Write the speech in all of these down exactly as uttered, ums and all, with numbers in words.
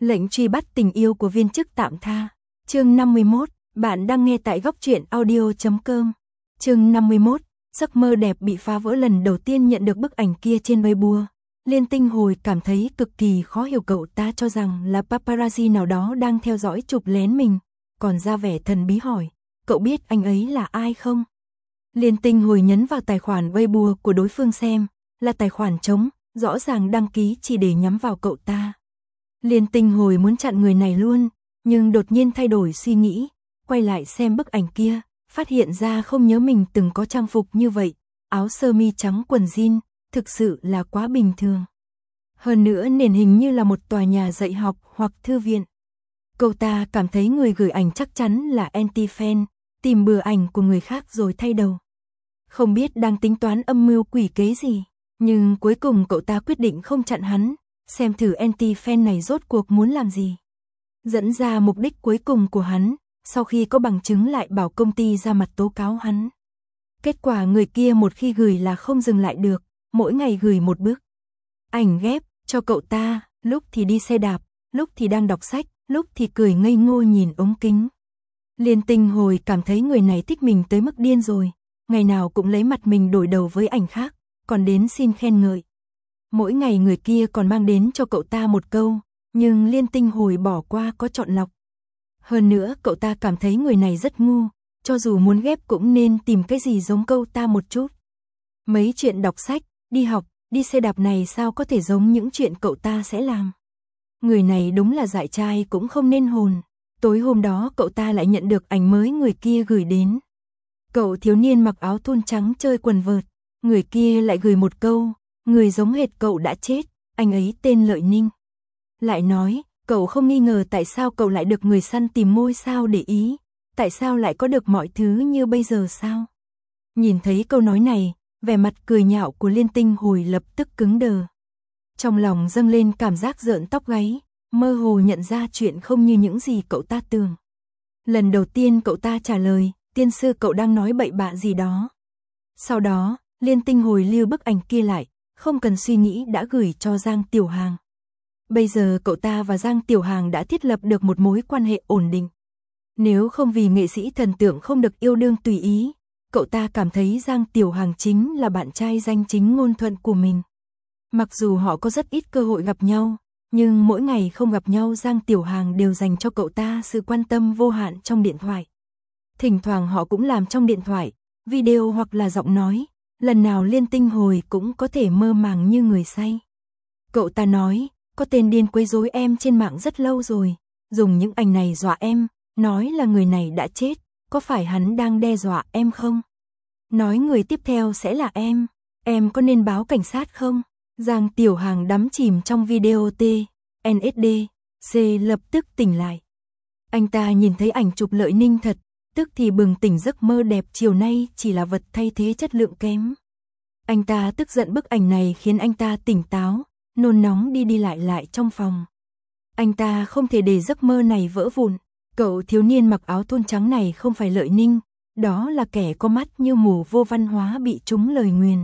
Lệnh truy bắt tình yêu của viên chức tạm tha. Chương năm mươi mốt, bạn đang nghe tại góc truyện audio chấm com. Chương năm mươi mốt, giấc mơ đẹp bị phá vỡ. Lần đầu tiên nhận được bức ảnh kia trên Weibo, Liên Tinh Hồi cảm thấy cực kỳ khó hiểu. Cậu ta cho rằng là paparazzi nào đó đang theo dõi chụp lén mình, còn ra vẻ thần bí hỏi, cậu biết anh ấy là ai không? Liên Tinh Hồi nhấn vào tài khoản Weibo của đối phương xem, là tài khoản trống, rõ ràng đăng ký chỉ để nhắm vào cậu ta. Liên Tinh Hồi muốn chặn người này luôn, nhưng đột nhiên thay đổi suy nghĩ, quay lại xem bức ảnh kia, phát hiện ra không nhớ mình từng có trang phục như vậy, áo sơ mi trắng quần jean, thực sự là quá bình thường. Hơn nữa nền hình như là một tòa nhà dạy học hoặc thư viện. Cậu ta cảm thấy người gửi ảnh chắc chắn là anti-fan, tìm bừa ảnh của người khác rồi thay đầu. Không biết đang tính toán âm mưu quỷ kế gì, nhưng cuối cùng cậu ta quyết định không chặn hắn, xem thử anti-fan này rốt cuộc muốn làm gì. Dẫn ra mục đích cuối cùng của hắn, sau khi có bằng chứng lại bảo công ty ra mặt tố cáo hắn. Kết quả người kia một khi gửi là không dừng lại được, mỗi ngày gửi một bức ảnh ghép cho cậu ta, lúc thì đi xe đạp, lúc thì đang đọc sách, lúc thì cười ngây ngô nhìn ống kính. Liên Tinh Hồi cảm thấy người này thích mình tới mức điên rồi, ngày nào cũng lấy mặt mình đổi đầu với ảnh khác, còn đến xin khen ngợi. Mỗi ngày người kia còn mang đến cho cậu ta một câu, nhưng Liên Tinh Hồi bỏ qua có chọn lọc. Hơn nữa cậu ta cảm thấy người này rất ngu, cho dù muốn ghép cũng nên tìm cái gì giống cậu ta một chút. Mấy chuyện đọc sách, đi học, đi xe đạp này sao có thể giống những chuyện cậu ta sẽ làm. Người này đúng là dại trai cũng không nên hồn. Tối hôm đó cậu ta lại nhận được ảnh mới người kia gửi đến. Cậu thiếu niên mặc áo thun trắng chơi quần vợt, người kia lại gửi một câu, người giống hệt cậu đã chết, anh ấy tên Lợi Ninh. Lại nói, cậu không nghi ngờ tại sao cậu lại được người săn tìm ngôi sao để ý, tại sao lại có được mọi thứ như bây giờ sao? Nhìn thấy câu nói này, vẻ mặt cười nhạo của Liên Tinh Hồi lập tức cứng đờ. Trong lòng dâng lên cảm giác rợn tóc gáy, mơ hồ nhận ra chuyện không như những gì cậu ta tưởng. Lần đầu tiên cậu ta trả lời, tiên sư cậu đang nói bậy bạ gì đó. Sau đó, Liên Tinh Hồi lưu bức ảnh kia lại, không cần suy nghĩ đã gửi cho Giang Tiểu Hàng. Bây giờ cậu ta và Giang Tiểu Hàng đã thiết lập được một mối quan hệ ổn định. Nếu không vì nghệ sĩ thần tượng không được yêu đương tùy ý, cậu ta cảm thấy Giang Tiểu Hàng chính là bạn trai danh chính ngôn thuận của mình. Mặc dù họ có rất ít cơ hội gặp nhau, nhưng mỗi ngày không gặp nhau Giang Tiểu Hàng đều dành cho cậu ta sự quan tâm vô hạn trong điện thoại. Thỉnh thoảng họ cũng làm trong điện thoại, video hoặc là giọng nói, lần nào Liên Tinh Hồi cũng có thể mơ màng như người say. Cậu ta nói, có tên điên quấy rối em trên mạng rất lâu rồi, dùng những ảnh này dọa em, nói là người này đã chết, có phải hắn đang đe dọa em không? Nói người tiếp theo sẽ là em, em có nên báo cảnh sát không? Giang Tiểu Hàng đắm chìm trong video T, en ét đê, C lập tức tỉnh lại. Anh ta nhìn thấy ảnh chụp Lợi Ninh thật, tức thì bừng tỉnh giấc mơ đẹp chiều nay chỉ là vật thay thế chất lượng kém. Anh ta tức giận bức ảnh này khiến anh ta tỉnh táo, nôn nóng đi đi lại lại trong phòng. Anh ta không thể để giấc mơ này vỡ vụn. Cậu thiếu niên mặc áo thun trắng này không phải Lợi Ninh, đó là kẻ có mắt như mù vô văn hóa bị trúng lời nguyền.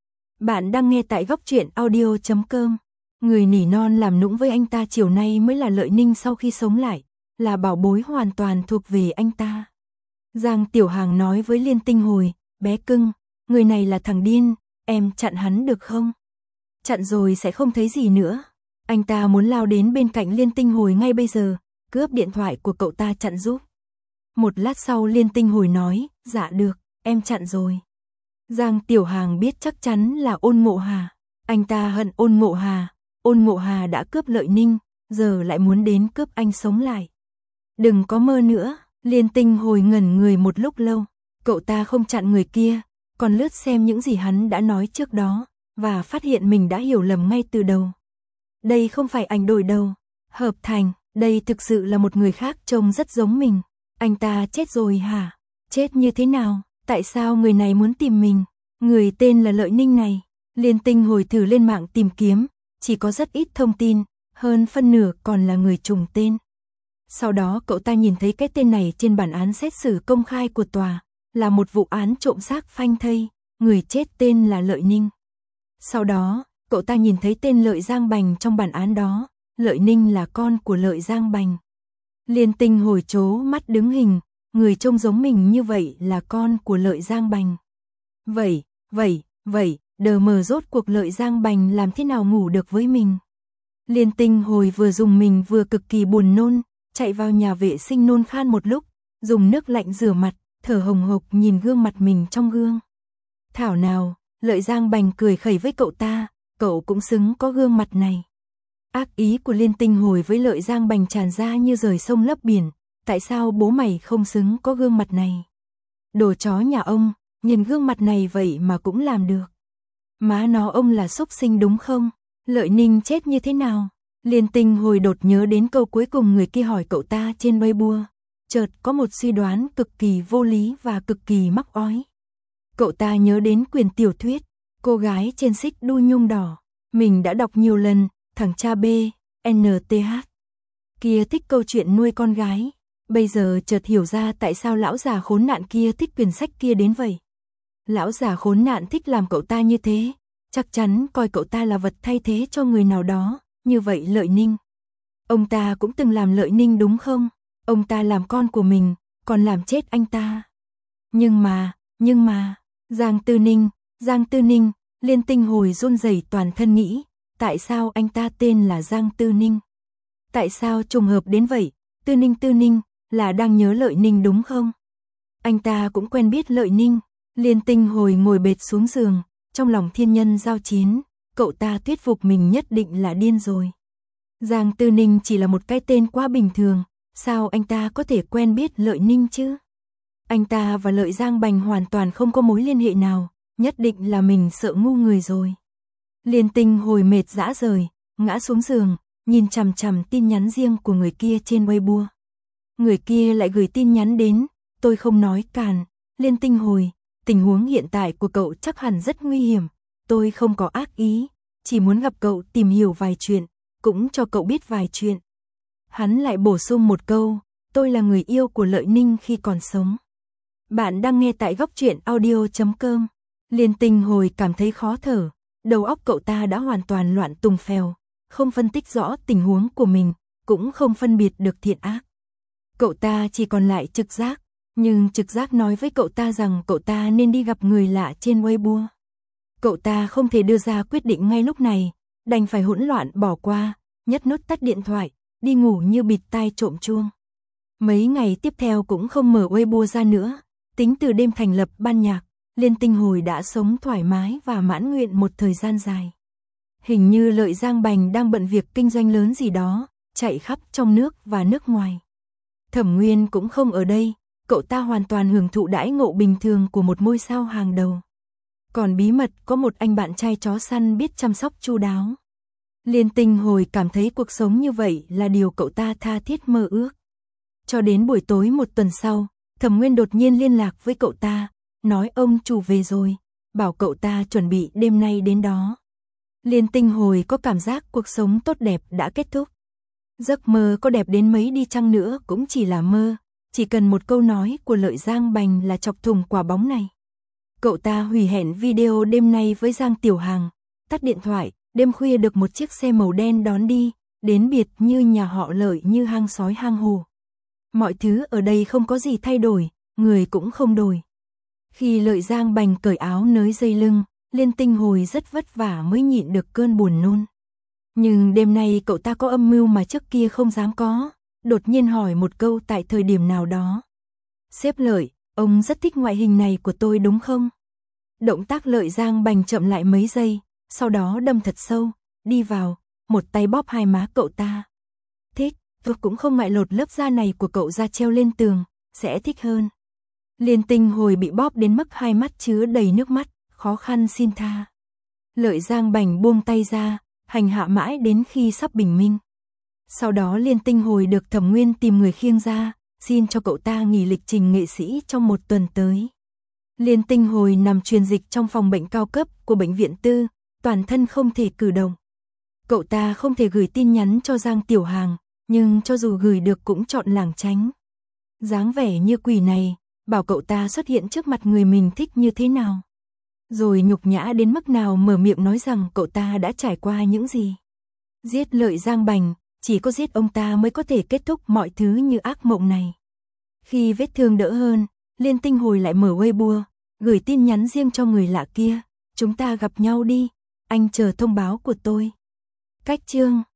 Bạn đang nghe tại góc truyện audio chấm com. Người nỉ non làm nũng với anh ta chiều nay mới là Lợi Ninh sau khi sống lại, là bảo bối hoàn toàn thuộc về anh ta. Giang Tiểu Hàng nói với Liên Tinh Hồi, bé cưng, người này là thằng điên, em chặn hắn được không? Chặn rồi sẽ không thấy gì nữa. Anh ta muốn lao đến bên cạnh Liên Tinh Hồi ngay bây giờ, cướp điện thoại của cậu ta chặn giúp. Một lát sau Liên Tinh Hồi nói, dạ được, em chặn rồi. Giang Tiểu Hàng biết chắc chắn là Ôn Ngộ Hà. Anh ta hận Ôn Ngộ Hà. Ôn Ngộ Hà đã cướp Lợi Ninh, giờ lại muốn đến cướp anh sống lại. Đừng có mơ nữa. Liên Tinh Hồi ngẩn người một lúc lâu. Cậu ta không chặn người kia, còn lướt xem những gì hắn đã nói trước đó, và phát hiện mình đã hiểu lầm ngay từ đầu. Đây không phải ảnh đổi đầu, hợp thành, đây thực sự là một người khác trông rất giống mình. Anh ta chết rồi hả? Chết như thế nào? Tại sao người này muốn tìm mình? Người tên là Lợi Ninh này. Liên Tinh Hồi thử lên mạng tìm kiếm, chỉ có rất ít thông tin, hơn phân nửa còn là người trùng tên. Sau đó cậu ta nhìn thấy cái tên này trên bản án xét xử công khai của tòa, là một vụ án trộm xác phanh thây, người chết tên là Lợi Ninh. Sau đó, cậu ta nhìn thấy tên Lợi Giang Bành trong bản án đó, Lợi Ninh là con của Lợi Giang Bành. Liên Tinh hồi trố mắt đứng hình, người trông giống mình như vậy là con của Lợi Giang Bành. Vậy, vậy, vậy, đờ mờ rốt cuộc Lợi Giang Bành làm thế nào ngủ được với mình? Liên Tinh hồi vừa dùng mình vừa cực kỳ buồn nôn, chạy vào nhà vệ sinh nôn khan một lúc, dùng nước lạnh rửa mặt, thở hồng hộc nhìn gương mặt mình trong gương. Thảo nào, Lợi Giang Bành cười khẩy với cậu ta, cậu cũng xứng có gương mặt này. Ác ý của Liên Tinh hồi với Lợi Giang Bành tràn ra như rời sông lấp biển, tại sao bố mày không xứng có gương mặt này? Đồ chó nhà ông, nhìn gương mặt này vậy mà cũng làm được. Má nó ông là súc sinh đúng không? Lợi Ninh chết như thế nào? Liên Tinh hồi đột nhớ đến câu cuối cùng người kia hỏi cậu ta trên Weibo. Chợt có một suy đoán cực kỳ vô lý và cực kỳ mắc ói. Cậu ta nhớ đến quyển tiểu thuyết, cô gái trên xích đu nhung đỏ. Mình đã đọc nhiều lần, thằng cha B, en tê hát. Kia thích câu chuyện nuôi con gái. Bây giờ chợt hiểu ra tại sao lão già khốn nạn kia thích quyển sách kia đến vậy. Lão già khốn nạn thích làm cậu ta như thế, chắc chắn coi cậu ta là vật thay thế cho người nào đó, như vậy Lợi Ninh. Ông ta cũng từng làm Lợi Ninh đúng không? Ông ta làm con của mình, còn làm chết anh ta. Nhưng mà, nhưng mà, Giang Tư Ninh, Giang Tư Ninh, Liên Tinh hồi run rẩy toàn thân nghĩ, tại sao anh ta tên là Giang Tư Ninh? Tại sao trùng hợp đến vậy? Tư Ninh Tư Ninh, là đang nhớ Lợi Ninh đúng không? Anh ta cũng quen biết Lợi Ninh. Liên Tinh hồi ngồi bệt xuống giường, trong lòng thiên nhân giao chiến, cậu ta thuyết phục mình nhất định là điên rồi. Giang Tư Ninh chỉ là một cái tên quá bình thường, sao anh ta có thể quen biết Lợi Ninh chứ? Anh ta và Lợi Giang Bành hoàn toàn không có mối liên hệ nào, nhất định là mình sợ ngu người rồi. Liên Tinh hồi mệt rã rời, ngã xuống giường, nhìn chằm chằm tin nhắn riêng của người kia trên Weibo. Người kia lại gửi tin nhắn đến, tôi không nói càn, Liên Tinh hồi, tình huống hiện tại của cậu chắc hẳn rất nguy hiểm, tôi không có ác ý, chỉ muốn gặp cậu tìm hiểu vài chuyện, cũng cho cậu biết vài chuyện. Hắn lại bổ sung một câu, tôi là người yêu của Lợi Ninh khi còn sống. Bạn đang nghe tại góc truyện audio chấm com. Liên Tinh hồi cảm thấy khó thở, đầu óc cậu ta đã hoàn toàn loạn tùng phèo, không phân tích rõ tình huống của mình, cũng không phân biệt được thiện ác. Cậu ta chỉ còn lại trực giác, nhưng trực giác nói với cậu ta rằng cậu ta nên đi gặp người lạ trên Weibo. Cậu ta không thể đưa ra quyết định ngay lúc này, đành phải hỗn loạn bỏ qua, nhấc nút tắt điện thoại, đi ngủ như bịt tai trộm chuông. Mấy ngày tiếp theo cũng không mở Weibo ra nữa, tính từ đêm thành lập ban nhạc, Liên Tinh hồi đã sống thoải mái và mãn nguyện một thời gian dài. Hình như Lợi Giang Bành đang bận việc kinh doanh lớn gì đó, chạy khắp trong nước và nước ngoài. Thẩm Nguyên cũng không ở đây, cậu ta hoàn toàn hưởng thụ đãi ngộ bình thường của một ngôi sao hàng đầu. Còn bí mật có một anh bạn trai chó săn biết chăm sóc chu đáo. Liên Tinh hồi cảm thấy cuộc sống như vậy là điều cậu ta tha thiết mơ ước. Cho đến buổi tối một tuần sau, Thẩm Nguyên đột nhiên liên lạc với cậu ta, nói ông chủ về rồi, bảo cậu ta chuẩn bị đêm nay đến đó. Liên Tinh hồi có cảm giác cuộc sống tốt đẹp đã kết thúc. Giấc mơ có đẹp đến mấy đi chăng nữa cũng chỉ là mơ, chỉ cần một câu nói của Lợi Giang Bành là chọc thủng quả bóng này. Cậu ta hủy hẹn video đêm nay với Giang Tiểu Hàng, tắt điện thoại, đêm khuya được một chiếc xe màu đen đón đi, đến biệt như nhà họ Lợi như hang sói hang hổ. Mọi thứ ở đây không có gì thay đổi, người cũng không đổi. Khi Lợi Giang Bành cởi áo nới dây lưng, Liên Tinh hồi rất vất vả mới nhịn được cơn buồn nôn. Nhưng đêm nay cậu ta có âm mưu mà trước kia không dám có, đột nhiên hỏi một câu tại thời điểm nào đó. Sếp Lợi, ông rất thích ngoại hình này của tôi đúng không? Động tác Lợi Giang Bành chậm lại mấy giây, sau đó đâm thật sâu, đi vào, một tay bóp hai má cậu ta. Thích, tôi cũng không ngại lột lớp da này của cậu ra treo lên tường, sẽ thích hơn. Liên Tinh hồi bị bóp đến mức hai mắt chứa đầy nước mắt, khó khăn xin tha. Lợi Giang Bành buông tay ra, hành hạ mãi đến khi sắp bình minh. Sau đó Liên Tinh hồi được Thẩm Nguyên tìm người khiêng ra, xin cho cậu ta nghỉ lịch trình nghệ sĩ trong một tuần tới. Liên Tinh hồi nằm truyền dịch trong phòng bệnh cao cấp của bệnh viện tư, toàn thân không thể cử động. Cậu ta không thể gửi tin nhắn cho Giang Tiểu Hàng, nhưng cho dù gửi được cũng chọn lảng tránh. Dáng vẻ như quỷ này, bảo cậu ta xuất hiện trước mặt người mình thích như thế nào. Rồi nhục nhã đến mức nào mở miệng nói rằng cậu ta đã trải qua những gì. Giết Lợi Giang Bành, chỉ có giết ông ta mới có thể kết thúc mọi thứ như ác mộng này. Khi vết thương đỡ hơn, Liên Tinh hồi lại mở Weibo, gửi tin nhắn riêng cho người lạ kia, chúng ta gặp nhau đi, anh chờ thông báo của tôi. Cách chương